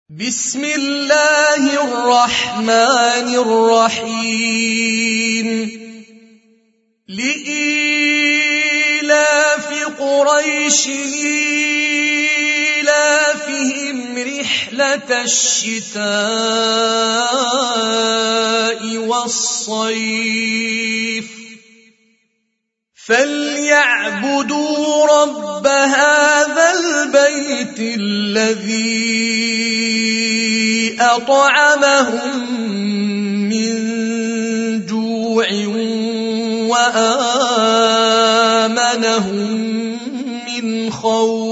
بسم الله الرحمن الرحيم لإيلاف قريش إيلافهم رحلة الشتاء والصيف فليعبدوا رب هذا البيت الذي أطعمهم من جوع وآمنهم من خوف.